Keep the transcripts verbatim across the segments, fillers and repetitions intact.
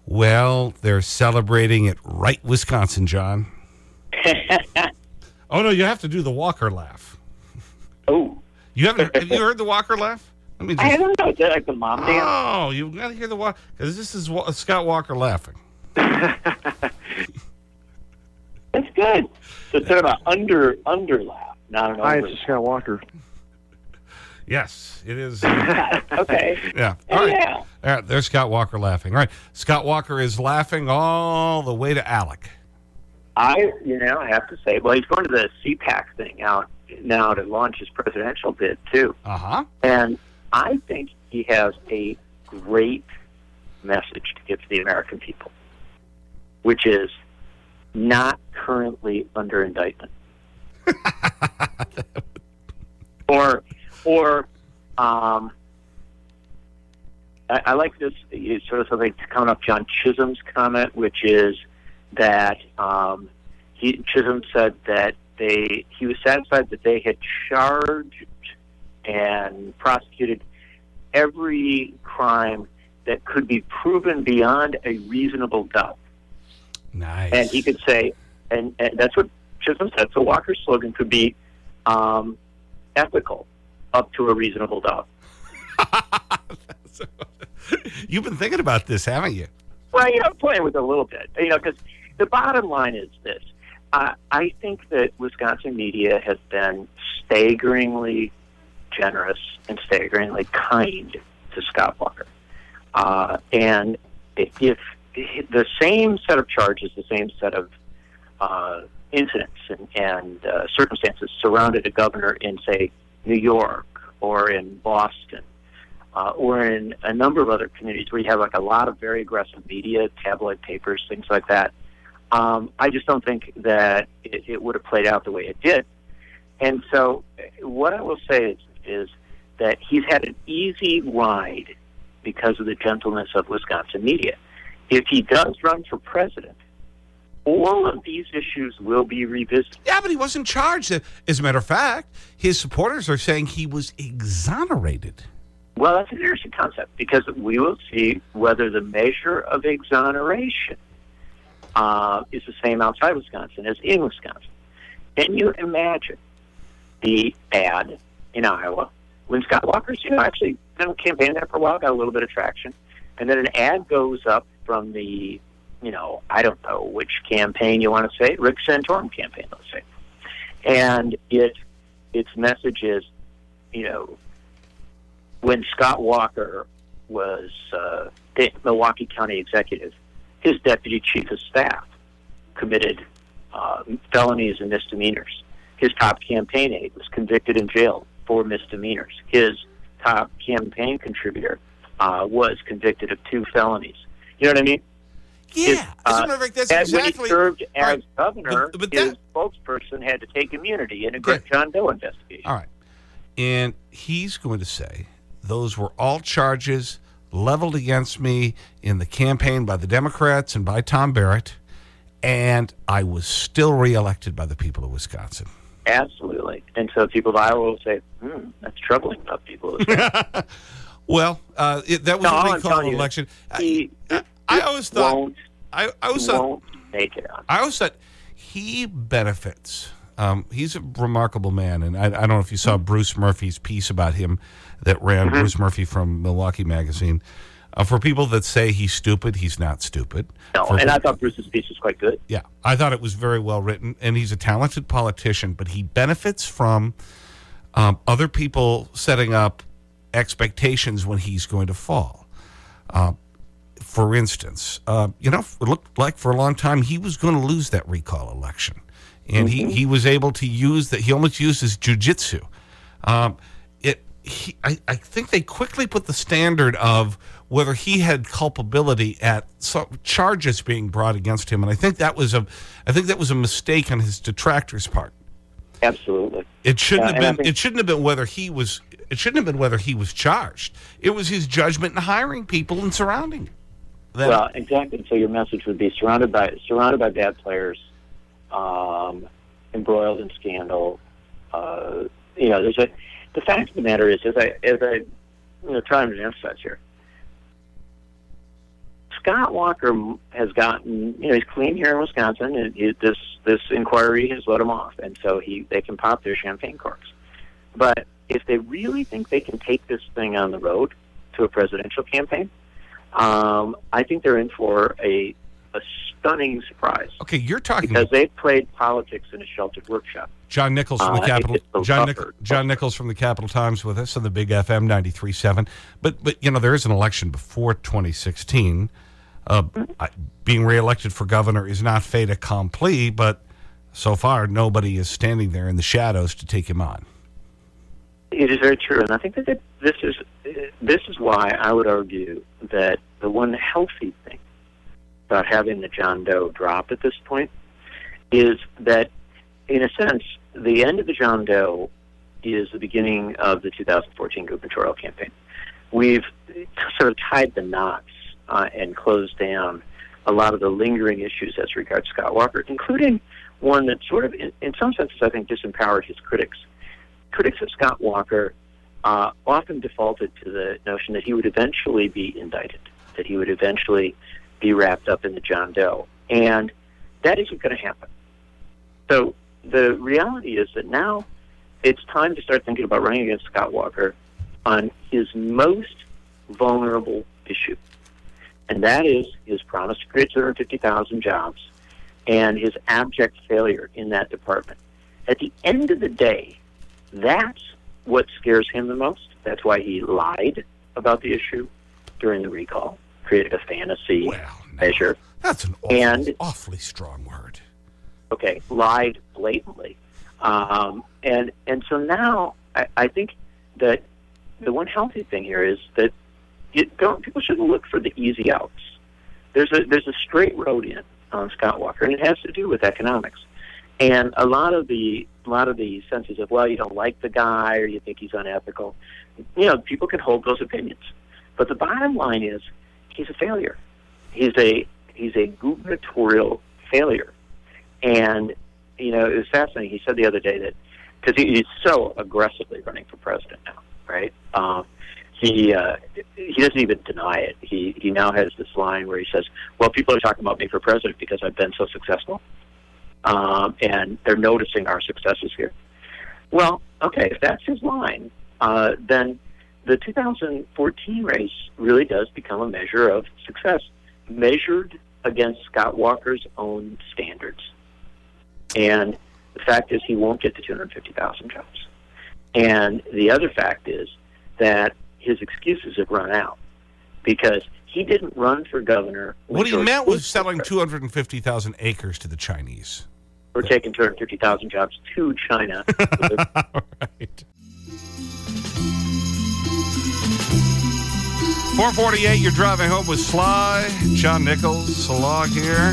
Well, they're celebrating it right, Wisconsin, John. Oh, no, you have to do the Walker laugh. Oh. You haven't, have you heard the Walker laugh? Let me just, I don't know. Is that like the mom dance? Oh, you've got to hear the Walker, because this is Wa- Scott Walker laughing. That's good. So it's sort of an under, under laugh, not an Hi, over it's Scott Walker. Yes, it is. Uh, Okay. yeah. All right. Yeah. All right. There's Scott Walker laughing. All right. Scott Walker is laughing all the way to Alec. I, you know, I have to say, well, he's going to the C PAC thing out now to launch his presidential bid, too. Uh-huh. And I think he has a great message to give to the American people, which is not currently under indictment. or, or, um, I, I like this, it's sort of something coming up John Chisholm's comment, which is that um, he, Chisholm said that they he was satisfied that they had charged and prosecuted every crime that could be proven beyond a reasonable doubt. Nice. And he could say, and, and that's what Chisholm said, so Walker's slogan could be um, ethical up to a reasonable doubt. You've been thinking about this, haven't you? Well, you know, I'm playing with it a little bit, you know, because the bottom line is this. Uh, I think that Wisconsin media has been staggeringly generous and staggeringly kind to Scott Walker. Uh, and if, if the same set of charges, the same set of uh, incidents and, and uh, circumstances surrounded a governor in, say, New York or in Boston, Uh, or in a number of other communities where you have like a lot of very aggressive media, tabloid papers, things like that. Um, I just don't think that it, it would have played out the way it did. And so what I will say is, is that he's had an easy ride because of the gentleness of Wisconsin media. If he does run for president, all of these issues will be revisited. Yeah, but he wasn't charged. As a matter of fact, his supporters are saying he was exonerated. Well, that's an interesting concept because we will see whether the measure of exoneration uh, is the same outside Wisconsin as in Wisconsin. Can you imagine the ad in Iowa when Scott Walker's, you know, actually been campaigning there for a while, got a little bit of traction, and then an ad goes up from the, you know, I don't know which campaign you want to say, Rick Santorum campaign, let's say, and it its message is, you know, when Scott Walker was uh, the Milwaukee County executive, his deputy chief of staff committed uh, felonies and misdemeanors. His top campaign aide was convicted and jailed for misdemeanors. His top campaign contributor uh, was convicted of two felonies. You know what I mean? Yeah. His, As a uh, matter of fact, that's and exactly... when he served as right. governor, But- but his that- spokesperson had to take immunity in a great Yeah. John Doe investigation. All right. And he's going to say, those were all charges leveled against me in the campaign by the Democrats and by Tom Barrett, and I was still reelected by the people of Wisconsin. Absolutely. And so people of Iowa will say, hmm, that's troubling about people. Well, uh, it, that was No, a I'm recall telling you, election. he- I, I, I always thought... won't, I, I always he thought... won't make it on. I always thought he benefits. Um, he's a remarkable man, and I, I don't know if you saw Bruce Murphy's piece about him that ran, Mm-hmm. Bruce Murphy from Milwaukee Magazine. Uh, for people that say he's stupid, he's not stupid. No, For- and I thought Bruce's piece was quite good. Yeah, I thought it was very well written, and he's a talented politician, but he benefits from um, other people setting up expectations when he's going to fall. Uh, for instance, uh, you know, it looked like for a long time he was going to lose that recall election. And he, he was able to use that. He almost used his jujitsu. Um, it, he, I, I think they quickly put the standard of whether he had culpability at some charges being brought against him. And I think that was a, I think that was a mistake on his detractors' part. Absolutely. It shouldn't Yeah, have and I been, think- it shouldn't have been whether he was, it shouldn't have been whether he was charged. It was his judgment in hiring people and surrounding them. Well, exactly. So your message would be surrounded by surrounded by bad players, um, embroiled in scandal. Uh, you know, there's a. The fact of the matter is, as I as I you know, trying to emphasize here, Scott Walker has gotten, you know, he's clean here in Wisconsin, and he, this this inquiry has let him off, and so he they can pop their champagne corks. But if they really think they can take this thing on the road to a presidential campaign, um, I think they're in for a a stunning surprise. Okay, you're talking because they've played politics in a sheltered workshop. John Nichols from the uh, Capital. so John, Nic John Nichols from the Capital Times with us on the Big F M ninety-three point seven. But but you know there is an election before twenty sixteen. Uh, I, being reelected for governor is not fait accompli, but so far nobody is standing there in the shadows to take him on. It is very true, and I think that this is this is why I would argue that the one healthy thing about having the John Doe drop at this point is that, in a sense, the end of the John Doe is the beginning of the two thousand fourteen gubernatorial campaign. We've sort of tied the knots uh, and closed down a lot of the lingering issues as regards Scott Walker, including one that sort of, in, in some senses, I think, disempowered his critics. Critics of Scott Walker uh, often defaulted to the notion that he would eventually be indicted, that he would eventually be wrapped up in the John Doe. And that isn't going to happen. So the reality is that now it's time to start thinking about running against Scott Walker on his most vulnerable issue. And that is his promise to create two hundred fifty thousand jobs and his abject failure in that department. At the end of the day, that's what scares him the most. That's why he lied about the issue during the recall, created a fantasy well, no, measure. That's an awful, and, awfully strong word. Okay, lied blatantly. Um, and and so now I, I think that the one healthy thing here is that you don't, people shouldn't look for the easy outs. There's a there's a straight road in on Scott Walker, and it has to do with economics. And a lot of the a lot of the senses of, well, you don't like the guy or you think he's unethical, you know, people can hold those opinions. But the bottom line is he's a failure. He's a he's a gubernatorial failure. And, you know, it was fascinating. He said the other day that, because he, he's so aggressively running for president now, right? Um, he uh, he doesn't even deny it. He he now has this line where he says, well, people are talking about me for president because I've been so successful. Um, and they're noticing our successes here. Well, okay, if that's his line, uh, then the two thousand fourteen race really does become a measure of success, measured against Scott Walker's own standards. And the fact is he won't get to two hundred fifty thousand jobs. And the other fact is that his excuses have run out because he didn't run for governor. What he meant was selling two hundred fifty thousand acres to the Chinese. We're taking two hundred fifty thousand jobs to China. Right. four forty-eight, you're driving home with Sly. John Nichols, a log here.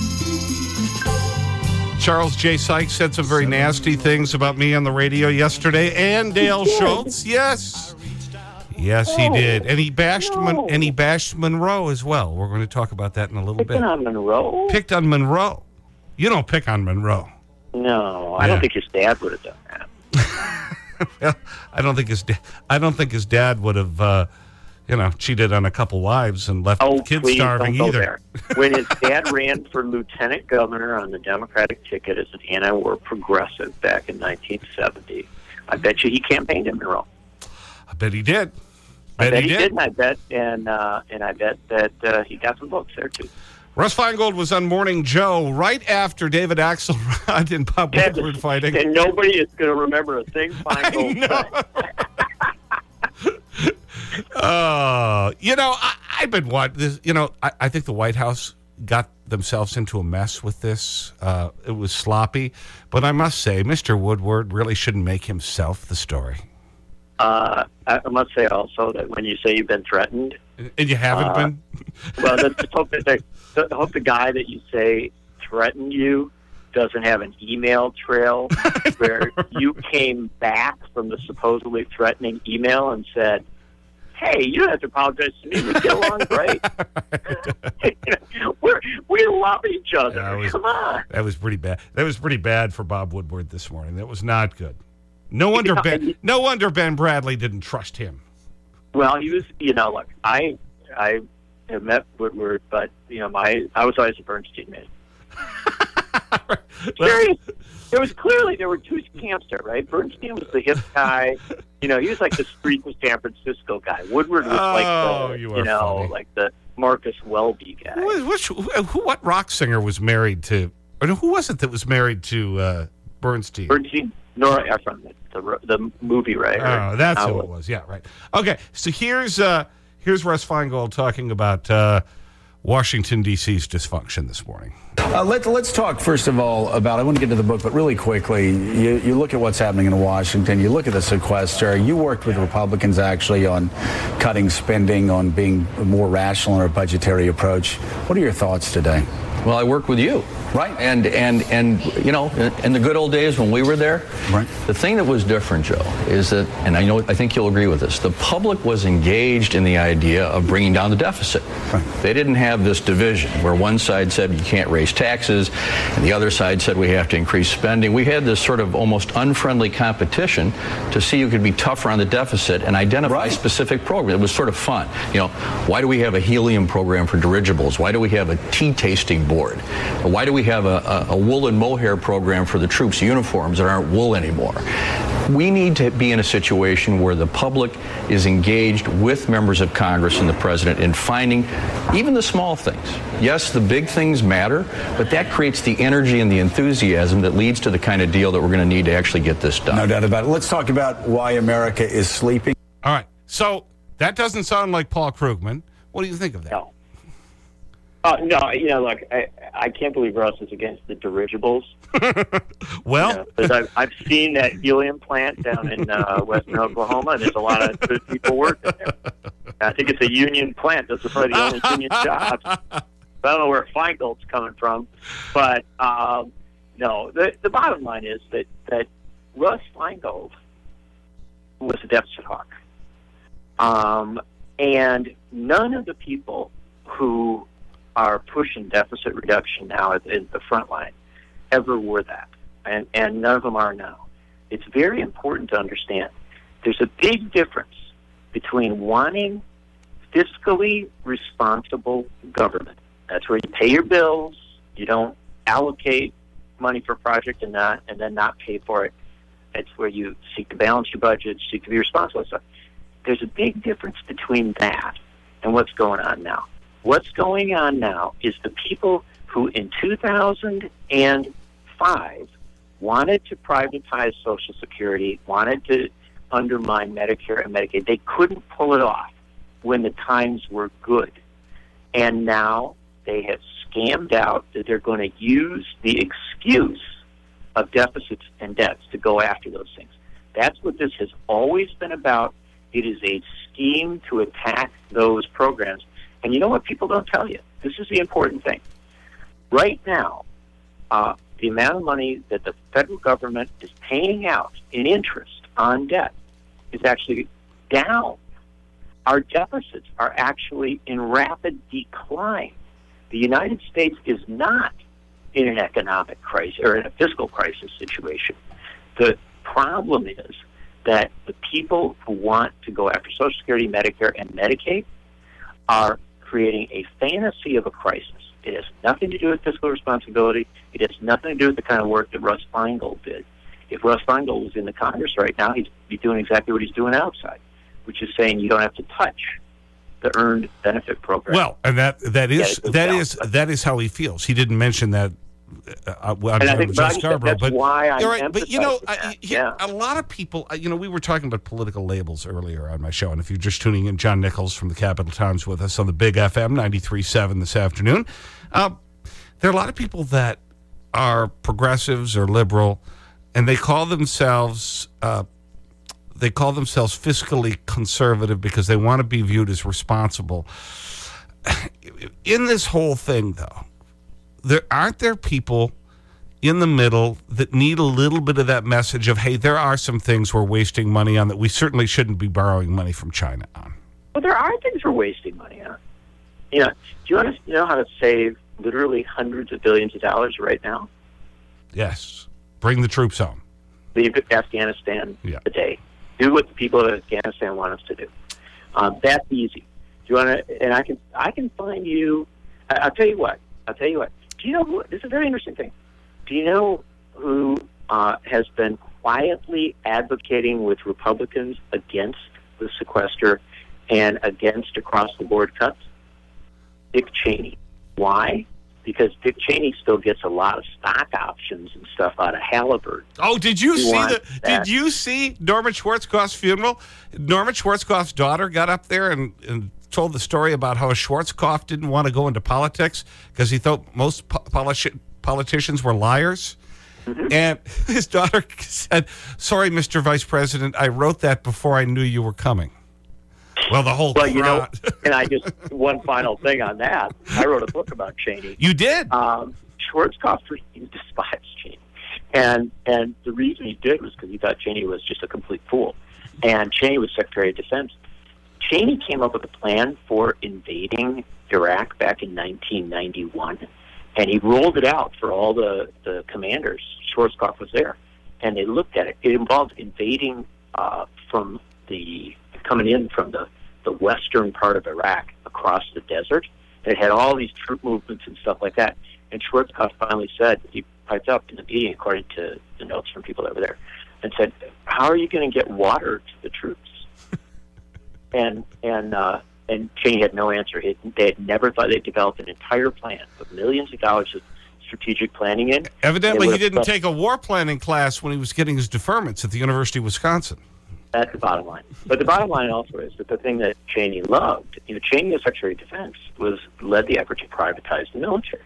Charles J. Sykes said some very nasty things about me on the radio yesterday. And Dale Schultz, yes. Yes, he did. And he bashed no. Mon and he bashed Monroe as well. We're going to talk about that in a little Picking bit. on Monroe? Picked on Monroe. You don't pick on Monroe. No, I Yeah. don't think his dad would have done that. Well, I don't think his da I don't think his dad would have, uh, you know, cheated on a couple wives and left Oh, kids please starving don't go either. there. When his dad ran for lieutenant governor on the Democratic ticket as an anti-war progressive back in nineteen seventy, I bet you he campaigned in Monroe. I bet he did. I Bet bet he he did. did, and I bet, and uh, and I bet that uh, he got some votes there too. Russ Feingold was on Morning Joe right after David Axelrod and Bob And, Woodward fighting. and nobody is going to remember a thing Feingold said. Uh, you know, I, I've been what this. You know, I, I think the White House got themselves into a mess with this. Uh, it was sloppy, but I must say, Mister Woodward really shouldn't make himself the story. Uh, I must say also that when you say you've been threatened, And you haven't uh, been. well, let's hope that the, hope the guy that you say threatened you doesn't have an email trail where you came back from the supposedly threatening email and said, hey, you don't have to apologize to me. We get along great. We're, we love each other. Yeah, was, Come on. That was pretty bad. That was pretty bad for Bob Woodward this morning. That was not good. No wonder Ben, no wonder Ben Bradley didn't trust him. Well, he was, you know, look, I, I have met Woodward, but you know, my I was always a Bernstein man. Serious. There was clearly there were two camps there, right? Bernstein was the hip guy. You know, he was like the street of San Francisco guy. Woodward was oh, like the you, you know, funny. like the Marcus Welby guy. Who, which, who, what rock singer was married to, or who was it that was married to uh, Bernstein? Bernstein, Nora Ephron, the, the, the movie writer. Oh, that's who it was. Yeah, right. Okay, so here's, uh, here's Russ Feingold talking about uh, Washington, D C's dysfunction this morning. Uh, let, let's talk, first of all, about, I want to get to the book, but really quickly, you, you look at what's happening in Washington, you look at the sequester, you worked with Republicans actually on cutting spending, on being more rational in our budgetary approach. What are your thoughts today? Well, I work with you. Right. And, and, and you know, in the good old days when we were there, right. The thing that was different, Joe, is that, and I know, I think you'll agree with this, the public was engaged in the idea of bringing down the deficit. Right. They didn't have this division where one side said you can't raise taxes and the other side said we have to increase spending. We had this sort of almost unfriendly competition to see who could be tougher on the deficit and identify right. specific programs. It was sort of fun. You know, why do we have a helium program for dirigibles? Why do we have a tea tasting board? Why do we have a, a, a wool and mohair program for the troops' uniforms that aren't wool anymore? We need to be in a situation where the public is engaged with members of Congress and the president in finding even the small things. Yes, the big things matter, but that creates the energy and the enthusiasm that leads to the kind of deal that we're going to need to actually get this done. No doubt about it. Let's talk about why America is sleeping. All right. So that doesn't sound like Paul Krugman. What do you think of that? No. Uh, no, you know, look, I, I can't believe Russ is against the dirigibles. Well, you know, 'cause I've, I've seen that helium plant down in uh, western Oklahoma, and there's a lot of good people working there. I think it's a union plant. Those are probably the only union jobs. I don't know where Feingold's coming from, but um, no, the, the bottom line is that, that Russ Feingold was a deficit hawk. Um, and none of the people who are pushing deficit reduction now at, at the front line ever were that, and, and none of them are now. It's very important to understand there's a big difference between wanting fiscally responsible government. That's where you pay your bills, you don't allocate money for a project and not and then not pay for it. That's where you seek to balance your budget, seek to be responsible. So there's a big difference between that and what's going on now. What's going on now is the people who in two thousand five wanted to privatize Social Security, wanted to undermine Medicare and Medicaid. They couldn't pull it off when the times were good. And now they have scammed out that they're going to use the excuse of deficits and debts to go after those things. That's what this has always been about. It is a scheme to attack those programs. And you know what people don't tell you? This is the important thing. Right now, uh, the amount of money that the federal government is paying out in interest on debt is actually down. Our deficits are actually in rapid decline. The United States is not in an economic crisis or in a fiscal crisis situation. The problem is that the people who want to go after Social Security, Medicare, and Medicaid are creating a fantasy of a crisis. It has nothing to do with fiscal responsibility. It has nothing to do with the kind of work that Russ Feingold did. If Russ Feingold was in the Congress right now, he'd be doing exactly what he's doing outside, which is saying you don't have to touch the earned benefit program. Well, and that that is Yeah, that down. is that is how he feels. He didn't mention that. Uh, I'm And I think, Joe but I think Scarborough, that's but why I'm you're right. But you know, emphasizing I, that. he- Yeah. a lot of people. uh, You know, we were talking about political labels earlier on my show, and if you're just tuning in, John Nichols from the Capital Times with us on the Big F M ninety-three point seven this afternoon. Uh, there are a lot of people that are progressives or liberal, and they call themselves. Uh, They call themselves fiscally conservative because they want to be viewed as responsible. In this whole thing, though, there aren't there people in the middle that need a little bit of that message of, hey, there are some things we're wasting money on that we certainly shouldn't be borrowing money from China on. Well, there are things we're wasting money on. You know, do you want to know how to save literally hundreds of billions of dollars right now? Yes. Bring the troops home. Leave Afghanistan Yeah. today. Do what the people of Afghanistan want us to do. Um, that's easy. you want to? And I can I can find you. I, I'll tell you what. I'll tell you what. Do you know who? This is a very interesting thing. Do you know who uh, has been quietly advocating with Republicans against the sequester and against across-the-board cuts? Dick Cheney. Why? Because Dick Cheney still gets a lot of stock options and stuff out of Halliburton. Oh, did you He see the? wants that. Did you see Norman Schwarzkopf's funeral? Norman Schwarzkopf's daughter got up there and, and told the story about how Schwarzkopf didn't want to go into politics because he thought most po politi politicians were liars. Mm-hmm. And his daughter said, "Sorry, Mister Vice President, I wrote that before I knew you were coming." Well, the whole Well, you know, crowd. and I just, one final thing on that. I wrote a book about Cheney. You did? Um, Schwarzkopf, he despised Cheney. And, and the reason he did was because he thought Cheney was just a complete fool. And Cheney was Secretary of Defense. Cheney came up with a plan for invading Iraq back in nineteen ninety-one. And he rolled it out for all the, the commanders. Schwarzkopf was there. And they looked at it. It involved invading uh, from the, coming in from the, the western part of Iraq across the desert. And it had all these troop movements and stuff like that. And Schwarzkopf finally said, he piped up in the meeting, according to the notes from people that were there, and said, "How are you going to get water to the troops?" and and uh, and Cheney had no answer. He, they had never thought they'd developed an entire plan with millions of dollars of strategic planning in. Evidently, he didn't take a war planning class when he was getting his deferments at the University of Wisconsin. That's the bottom line. But the bottom line also is that the thing that Cheney loved, you know, Cheney as Secretary of Defense was led the effort to privatize the military.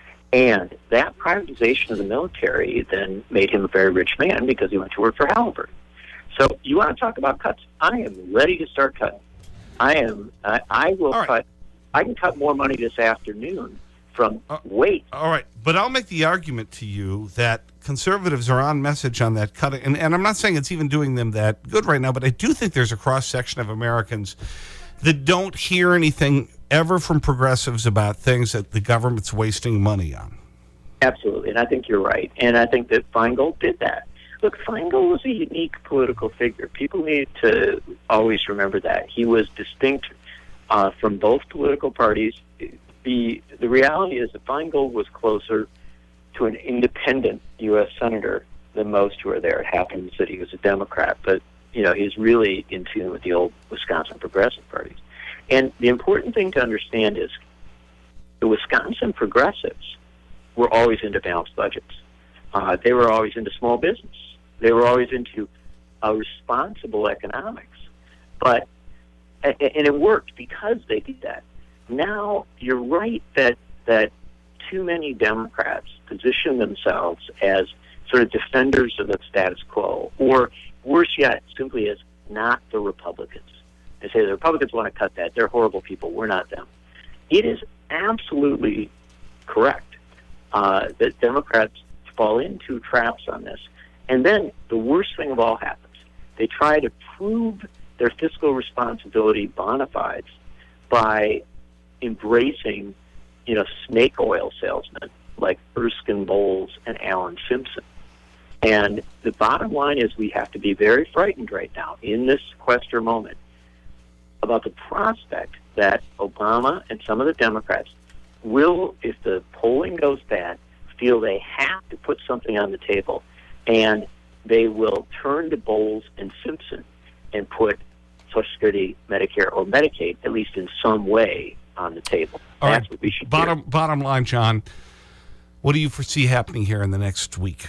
And that privatization of the military then made him a very rich man because he went to work for Halliburton. So you want to talk about cuts? I am ready to start cutting. I am. I, I will right. cut. I can cut more money this afternoon from Uh, weight. All right. But I'll make the argument to you that conservatives are on message on that cutting. And, and I'm not saying it's even doing them that good right now, but I do think there's a cross-section of Americans that don't hear anything ever from progressives about things that the government's wasting money on. Absolutely, and I think you're right. And I think that Feingold did that. Look, Feingold was a unique political figure. People need to always remember that. He was distinct uh, from both political parties. The, the reality is that Feingold was closer to an independent U S senator than most who are there. It happens that he was a Democrat, but you know he's really in tune with the old Wisconsin progressive parties. And the important thing to understand is the Wisconsin progressives were always into balanced budgets. Uh, they were always into small business. They were always into uh, responsible economics. But and it worked because they did that. Now you're right that that too many Democrats position themselves as sort of defenders of the status quo, or worse yet, simply as not the Republicans. They say the Republicans want to cut that. They're horrible people. We're not them. It is absolutely correct uh, that Democrats fall into traps on this. And then the worst thing of all happens. They try to prove their fiscal responsibility bona fides by embracing, you know, snake oil salesmen like Erskine Bowles and Alan Simpson. And the bottom line is we have to be very frightened right now in this sequester moment about the prospect that Obama and some of the Democrats will, if the polling goes bad, feel they have to put something on the table, and they will turn to Bowles and Simpson and put Social Security, Medicare, or Medicaid, at least in some way, on the table. All That's right. what we should bottom, do. bottom line, John, what do you foresee happening here in the next week?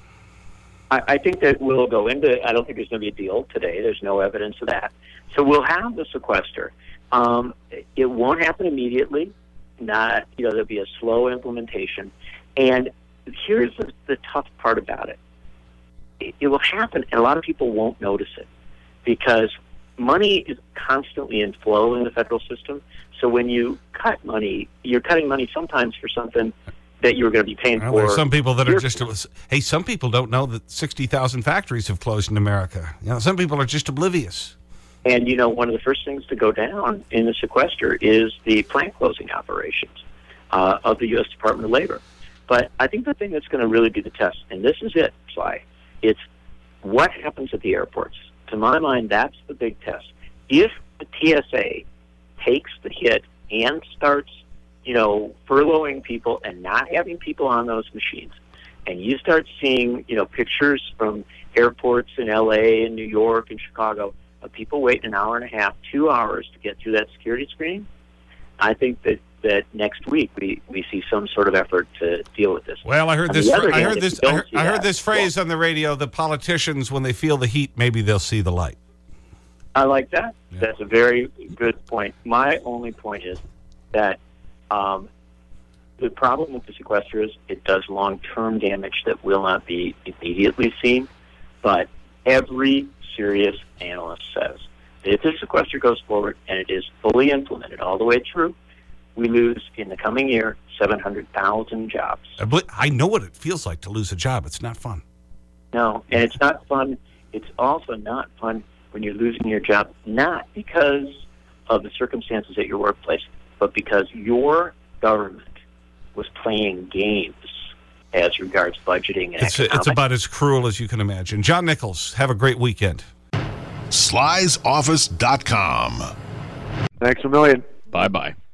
I, I think that we'll go into, I don't think there's going to be a deal today. There's no evidence of that. So we'll have the sequester. Um, it won't happen immediately. Not, you know, there'll be a slow implementation. And here's the, the tough part about it. it. It will happen, and a lot of people won't notice it because money is constantly in flow in the federal system. So when you cut money, you're cutting money sometimes for something that you're going to be paying Well, for. there's some people that are just, hey, some people don't know that sixty thousand factories have closed in America. You know, some people are just oblivious. And, you know, one of the first things to go down in the sequester is the plant closing operations uh, of the U S Department of Labor. But I think the thing that's going to really be the test, and this is it, Sly, it's what happens at the airports. To my mind, that's the big test. If the T S A takes the hit and starts, you know, furloughing people and not having people on those machines, and you start seeing, you know, pictures from airports in L A and New York and Chicago of people waiting an hour and a half, two hours to get through that security screening, I think that, that next week we, we see some sort of effort to deal with this. Well, I heard On this. the other I hand, heard if this. you I don't heard, see I heard that, this phrase well, on the radio. The politicians, when they feel the heat, maybe they'll see the light. I like that. Yeah. That's a very good point. My only point is that um, the problem with the sequester is it does long-term damage that will not be immediately seen, but every serious analyst says that if this sequester goes forward and it is fully implemented all the way through, we lose in the coming year seven hundred thousand jobs. I bel- I know what it feels like to lose a job. It's not fun. No, and it's not fun. It's also not fun when you're losing your job, not because of the circumstances at your workplace, but because your government was playing games as regards budgeting and It's, economics. it's about as cruel as you can imagine. John Nichols, have a great weekend. Sly's Office dot com. Thanks a million. Bye-bye.